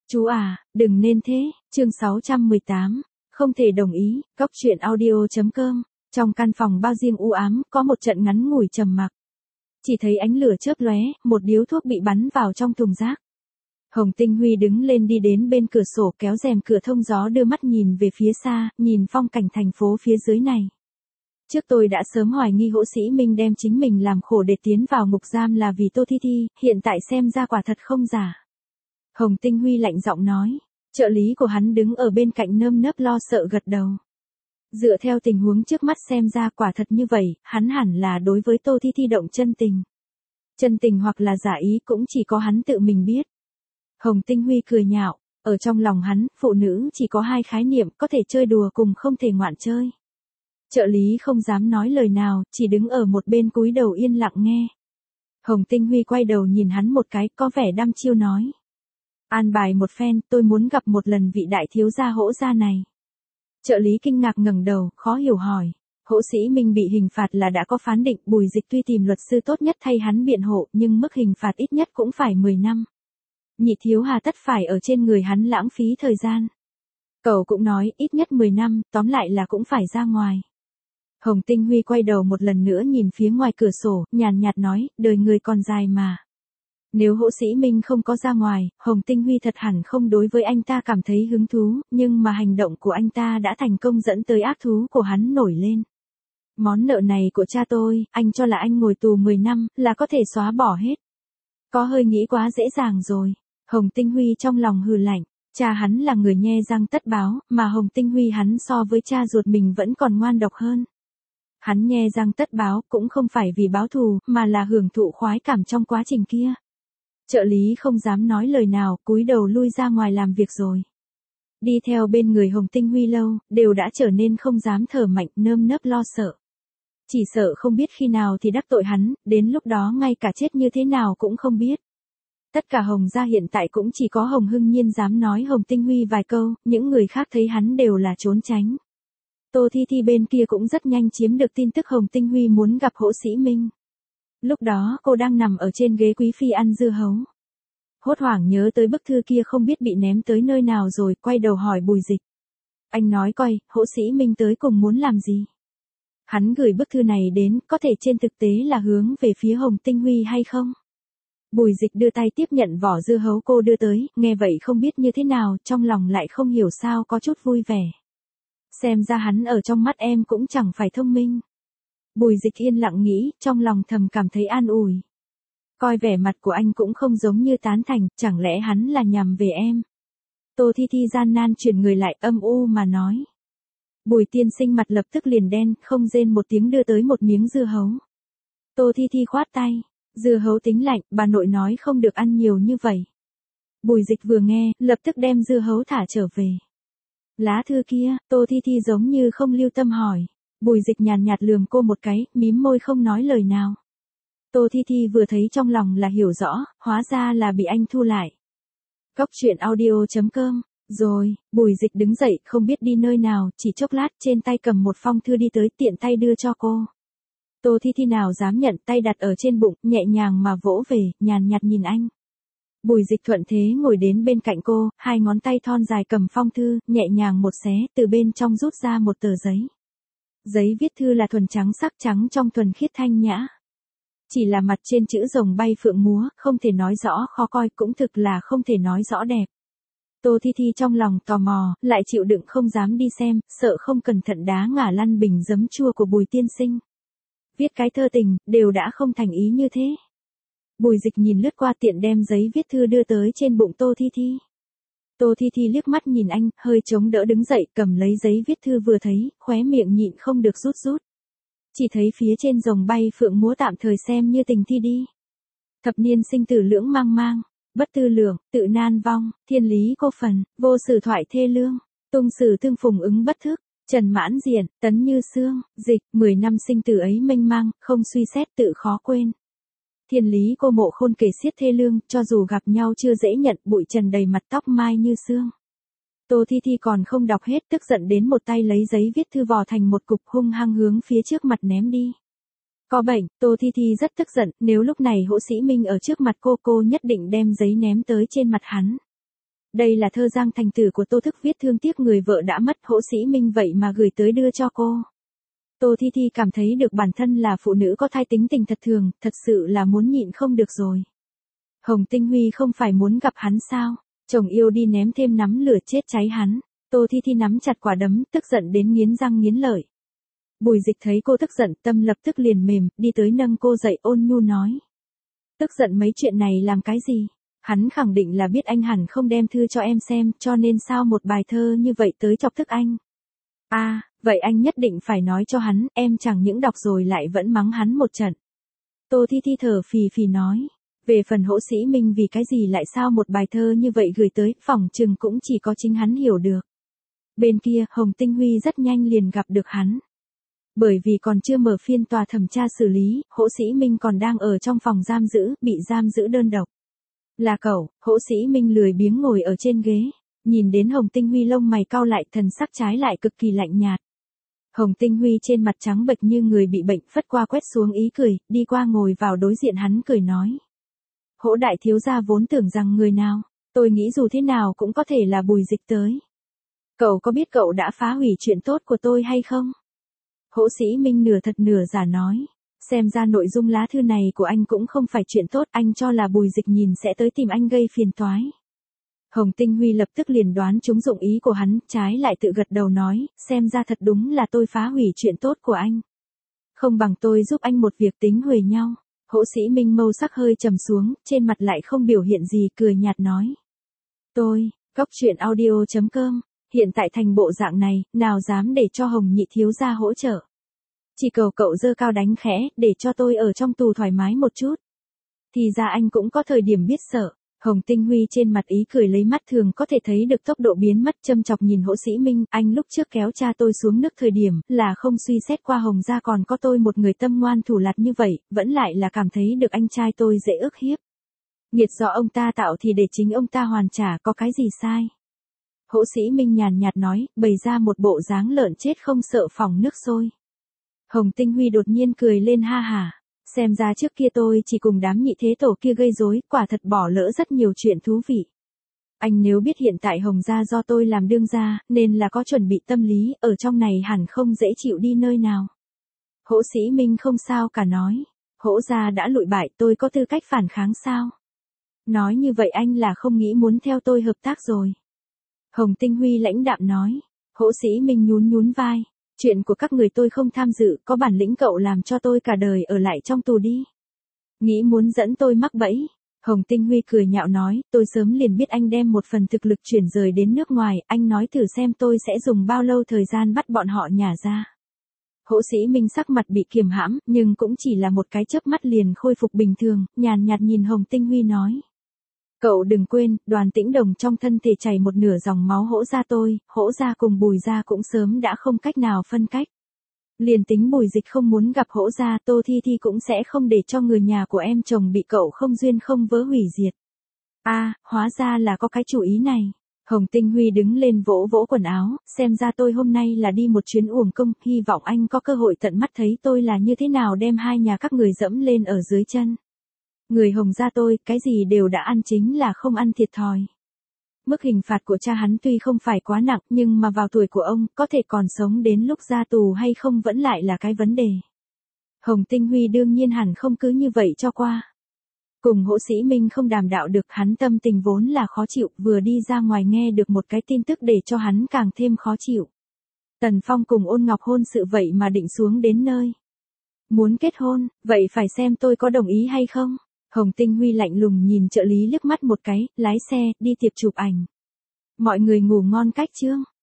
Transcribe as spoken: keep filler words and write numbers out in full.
Chú à, đừng nên thế, chương sáu trăm mười tám, không thể đồng ý, cóc truyện audio.com, trong căn phòng bao riêng u ám, có một trận ngắn ngủi trầm mặc. Chỉ thấy ánh lửa chớp lóe, một điếu thuốc bị bắn vào trong thùng rác. Hồng Tinh Huy đứng lên đi đến bên cửa sổ kéo rèm cửa thông gió đưa mắt nhìn về phía xa, nhìn phong cảnh thành phố phía dưới này. Trước tôi đã sớm hoài nghi Hỗ Sĩ Minh đem chính mình làm khổ để tiến vào ngục giam là vì Tô Thi Thi, hiện tại xem ra quả thật không giả. Hồng Tinh Huy lạnh giọng nói, trợ lý của hắn đứng ở bên cạnh nơm nớp lo sợ gật đầu. Dựa theo tình huống trước mắt xem ra quả thật như vậy, hắn hẳn là đối với Tô Thi Thi động chân tình. Chân tình hoặc là giả ý cũng chỉ có hắn tự mình biết. Hồng Tinh Huy cười nhạo, ở trong lòng hắn, phụ nữ chỉ có hai khái niệm, có thể chơi đùa cùng không thể ngoạn chơi. Trợ lý không dám nói lời nào, chỉ đứng ở một bên cúi đầu yên lặng nghe. Hồng Tinh Huy quay đầu nhìn hắn một cái, có vẻ đăm chiêu nói. An bài một phen, tôi muốn gặp một lần vị đại thiếu gia Hỗ gia này. Trợ lý kinh ngạc ngẩng đầu, khó hiểu hỏi. Hỗ Sĩ Minh bị hình phạt là đã có phán định, Bùi Dịch tuy tìm luật sư tốt nhất thay hắn biện hộ, nhưng mức hình phạt ít nhất cũng phải mười năm. Nhị thiếu hà tất phải ở trên người hắn lãng phí thời gian. Cậu cũng nói, ít nhất mười năm, tóm lại là cũng phải ra ngoài. Hồng Tinh Huy quay đầu một lần nữa nhìn phía ngoài cửa sổ, nhàn nhạt nói, đời người còn dài mà. Nếu Hỗ Sĩ Minh không có ra ngoài, Hồng Tinh Huy thật hẳn không đối với anh ta cảm thấy hứng thú, nhưng mà hành động của anh ta đã thành công dẫn tới ác thú của hắn nổi lên. Món nợ này của cha tôi, anh cho là anh ngồi tù mười năm, là có thể xóa bỏ hết. Có hơi nghĩ quá dễ dàng rồi. Hồng Tinh Huy trong lòng hừ lạnh, cha hắn là người nhe răng tất báo, mà Hồng Tinh Huy hắn so với cha ruột mình vẫn còn ngoan độc hơn. Hắn nhe răng tất báo cũng không phải vì báo thù, mà là hưởng thụ khoái cảm trong quá trình kia. Trợ lý không dám nói lời nào, cúi đầu lui ra ngoài làm việc rồi. Đi theo bên người Hồng Tinh Huy lâu, đều đã trở nên không dám thở mạnh, nơm nớp lo sợ. Chỉ sợ không biết khi nào thì đắc tội hắn, đến lúc đó ngay cả chết như thế nào cũng không biết. Tất cả Hồng gia hiện tại cũng chỉ có Hồng Hưng Nhiên dám nói Hồng Tinh Huy vài câu, những người khác thấy hắn đều là trốn tránh. Tô Thi Thi bên kia cũng rất nhanh chiếm được tin tức Hồng Tinh Huy muốn gặp Hỗ Sĩ Minh. Lúc đó cô đang nằm ở trên ghế quý phi ăn dưa hấu. Hốt hoảng nhớ tới bức thư kia không biết bị ném tới nơi nào rồi, quay đầu hỏi Bùi Dịch. Anh nói coi, Hỗ Sĩ Minh tới cùng muốn làm gì? Hắn gửi bức thư này đến, có thể trên thực tế là hướng về phía Hồng Tinh Huy hay không? Bùi Dịch đưa tay tiếp nhận vỏ dưa hấu cô đưa tới, nghe vậy không biết như thế nào, trong lòng lại không hiểu sao có chút vui vẻ. Xem ra hắn ở trong mắt em cũng chẳng phải thông minh. Bùi Dịch yên lặng nghĩ, trong lòng thầm cảm thấy an ủi. Coi vẻ mặt của anh cũng không giống như tán thành, chẳng lẽ hắn là nhằm về em. Tô Thi Thi gian nan chuyển người lại, âm u mà nói. Bùi tiên sinh mặt lập tức liền đen, không rên một tiếng đưa tới một miếng dưa hấu. Tô Thi Thi khoát tay. Dưa hấu tính lạnh, bà nội nói không được ăn nhiều như vậy. Bùi Dịch vừa nghe, lập tức đem dưa hấu thả trở về. Lá thư kia, Tô Thi Thi giống như không lưu tâm hỏi. Bùi Dịch nhàn nhạt lườm cô một cái, mím môi không nói lời nào. Tô Thi Thi vừa thấy trong lòng là hiểu rõ, hóa ra là bị anh thu lại. Cóc truyện audio.com, rồi, Bùi Dịch đứng dậy, không biết đi nơi nào, chỉ chốc lát trên tay cầm một phong thư đi tới tiện tay đưa cho cô. Tô Thi Thi nào dám nhận, tay đặt ở trên bụng, nhẹ nhàng mà vỗ về, nhàn nhạt nhìn anh. Bùi Dịch thuận thế ngồi đến bên cạnh cô, hai ngón tay thon dài cầm phong thư, nhẹ nhàng một xé, từ bên trong rút ra một tờ giấy. Giấy viết thư là thuần trắng sắc trắng trong thuần khiết thanh nhã. Chỉ là mặt trên chữ rồng bay phượng múa, không thể nói rõ khó coi, cũng thực là không thể nói rõ đẹp. Tô Thi Thi trong lòng tò mò, lại chịu đựng không dám đi xem, sợ không cẩn thận đá ngả lăn bình giấm chua của Bùi tiên sinh. Viết cái thơ tình, đều đã không thành ý như thế. Bùi Dịch nhìn lướt qua tiện đem giấy viết thư đưa tới trên bụng Tô Thi Thi. Tô Thi Thi liếc mắt nhìn anh, hơi chống đỡ đứng dậy, cầm lấy giấy viết thư vừa thấy, khóe miệng nhịn không được rút rút. Chỉ thấy phía trên rồng bay phượng múa tạm thời xem như tình thi đi. Thập niên sinh tử lưỡng mang mang, bất tư lượng, tự nan vong, thiên lý cô phần, vô sử thoại thê lương, tung sử tương phùng ứng bất thức. Trần Mãn Diện, Tấn Như Sương, Dịch, mười năm sinh tử ấy mênh mang, không suy xét tự khó quên. Thiên lý cô mộ khôn kể xiết thê lương, cho dù gặp nhau chưa dễ nhận, bụi trần đầy mặt tóc mai như sương. Tô Thi Thi còn không đọc hết, tức giận đến một tay lấy giấy viết thư vò thành một cục hung hăng hướng phía trước mặt ném đi. Có bệnh, Tô Thi Thi rất tức giận, nếu lúc này Hỗ Sĩ Minh ở trước mặt cô cô nhất định đem giấy ném tới trên mặt hắn. Đây là thơ Giang Thành Tử của Tô Thức viết thương tiếc người vợ đã mất, Hỗ Sĩ Minh vậy mà gửi tới đưa cho cô. Tô Thi Thi cảm thấy được bản thân là phụ nữ có thai tính tình thật thường, thật sự là muốn nhịn không được rồi. Hồng Tinh Huy không phải muốn gặp hắn sao? Chồng yêu đi ném thêm nắm lửa chết cháy hắn. Tô Thi Thi nắm chặt quả đấm, tức giận đến nghiến răng nghiến lợi. Bùi Dịch thấy cô tức giận, tâm lập tức liền mềm, đi tới nâng cô dậy ôn nhu nói. Tức giận mấy chuyện này làm cái gì? Hắn khẳng định là biết anh hẳn không đem thư cho em xem, cho nên sao một bài thơ như vậy tới chọc tức anh. À, vậy anh nhất định phải nói cho hắn, em chẳng những đọc rồi lại vẫn mắng hắn một trận. Tô Thi Thi thở phì phì nói. Về phần Hỗ Sĩ Minh vì cái gì lại sao một bài thơ như vậy gửi tới, phỏng chừng cũng chỉ có chính hắn hiểu được. Bên kia, Hồng Tinh Huy rất nhanh liền gặp được hắn. Bởi vì còn chưa mở phiên tòa thẩm tra xử lý, Hỗ Sĩ Minh còn đang ở trong phòng giam giữ, bị giam giữ đơn độc. Là cậu, Hỗ Sĩ Minh lười biếng ngồi ở trên ghế, nhìn đến Hồng Tinh Huy lông mày cau lại, thần sắc trái lại cực kỳ lạnh nhạt. Hồng Tinh Huy trên mặt trắng bệch như người bị bệnh, phất qua quét xuống ý cười, đi qua ngồi vào đối diện hắn cười nói. Hỗ đại thiếu gia vốn tưởng rằng người nào, tôi nghĩ dù thế nào cũng có thể là Bùi Dịch tới. Cậu có biết cậu đã phá hủy chuyện tốt của tôi hay không? Hỗ Sĩ Minh nửa thật nửa giả nói. Xem ra nội dung lá thư này của anh cũng không phải chuyện tốt, anh cho là Bùi Dịch nhìn sẽ tới tìm anh gây phiền toái. Hồng Tinh Huy lập tức liền đoán trúng dụng ý của hắn, trái lại tự gật đầu nói, xem ra thật đúng là tôi phá hủy chuyện tốt của anh. Không bằng tôi giúp anh một việc tính huề nhau. Hỗ Sĩ Minh mâu sắc hơi trầm xuống, trên mặt lại không biểu hiện gì, cười nhạt nói. Tôi, Cóc Truyện Audio chấm com, hiện tại thành bộ dạng này, nào dám để cho Hồng nhị thiếu gia hỗ trợ. Chỉ cầu cậu giơ cao đánh khẽ, để cho tôi ở trong tù thoải mái một chút. Thì ra anh cũng có thời điểm biết sợ. Hồng Tinh Huy trên mặt ý cười lấy mắt thường có thể thấy được tốc độ biến mất, châm chọc nhìn Hỗ Sĩ Minh, anh lúc trước kéo cha tôi xuống nước thời điểm, là không suy xét qua Hồng gia còn có tôi một người tâm ngoan thủ lạt như vậy, vẫn lại là cảm thấy được anh trai tôi dễ ức hiếp. Nghiệt do ông ta tạo thì để chính ông ta hoàn trả, có cái gì sai. Hỗ Sĩ Minh nhàn nhạt nói, bày ra một bộ dáng lợn chết không sợ phỏng nước sôi. Hồng Tinh Huy đột nhiên cười lên ha hả. Xem ra trước kia tôi chỉ cùng đám nhị thế tổ kia gây rối, quả thật bỏ lỡ rất nhiều chuyện thú vị. Anh nếu biết hiện tại Hồng gia do tôi làm đương gia, nên là có chuẩn bị tâm lý, ở trong này hẳn không dễ chịu đi nơi nào. Hỗ Sĩ Minh không sao cả nói. Hỗ gia đã lụi bại, tôi có tư cách phản kháng sao? Nói như vậy anh là không nghĩ muốn theo tôi hợp tác rồi. Hồng Tinh Huy lãnh đạm nói. Hỗ Sĩ Minh nhún nhún vai. Chuyện của các người tôi không tham dự, có bản lĩnh cậu làm cho tôi cả đời ở lại trong tù đi. Nghĩ muốn dẫn tôi mắc bẫy. Hồng Tinh Huy cười nhạo nói, tôi sớm liền biết anh đem một phần thực lực chuyển rời đến nước ngoài, anh nói thử xem tôi sẽ dùng bao lâu thời gian bắt bọn họ nhả ra. Hỗ Sĩ Minh sắc mặt bị kiềm hãm, nhưng cũng chỉ là một cái chớp mắt liền khôi phục bình thường, nhàn nhạt nhìn Hồng Tinh Huy nói. Cậu đừng quên, Đoàn Tĩnh Đồng trong thân thể chảy một nửa dòng máu Hỗ gia tôi, Hỗ gia cùng Bùi gia cũng sớm đã không cách nào phân cách. Liền tính Bùi Dịch không muốn gặp Hỗ gia, Tô Thi Thi cũng sẽ không để cho người nhà của em chồng bị cậu không duyên không vớ hủy diệt. A, à, hóa ra là có cái chủ ý này. Hồng Tinh Huy đứng lên vỗ vỗ quần áo, xem ra tôi hôm nay là đi một chuyến uổng công, hy vọng anh có cơ hội tận mắt thấy tôi là như thế nào đem hai nhà các người dẫm lên ở dưới chân. Người Hồng gia tôi, cái gì đều đã ăn chính là không ăn thiệt thòi. Mức hình phạt của cha hắn tuy không phải quá nặng, nhưng mà vào tuổi của ông, có thể còn sống đến lúc ra tù hay không vẫn lại là cái vấn đề. Hồng Tinh Huy đương nhiên hẳn không cứ như vậy cho qua. Cùng Hỗ Sĩ Minh không đàm đạo được, hắn tâm tình vốn là khó chịu, vừa đi ra ngoài nghe được một cái tin tức để cho hắn càng thêm khó chịu. Tần Phong cùng Ôn Ngọc hôn sự vậy mà định xuống đến nơi. Muốn kết hôn, vậy phải xem tôi có đồng ý hay không? Hồng Tinh Huy lạnh lùng nhìn trợ lý liếc mắt một cái, lái xe, đi tiệc chụp ảnh. Mọi người ngủ ngon cách chương.